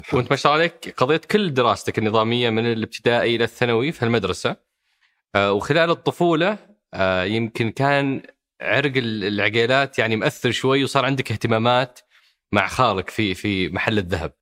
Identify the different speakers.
Speaker 1: وانت ما شاء الله عليك قضيت كل دراستك النظاميه من الابتدائي الى الثانوي في المدرسه. وخلال الطفوله يمكن كان عرق العقيلات يعني مؤثر شوي، وصار عندك اهتمامات مع خالك في محل الذهب.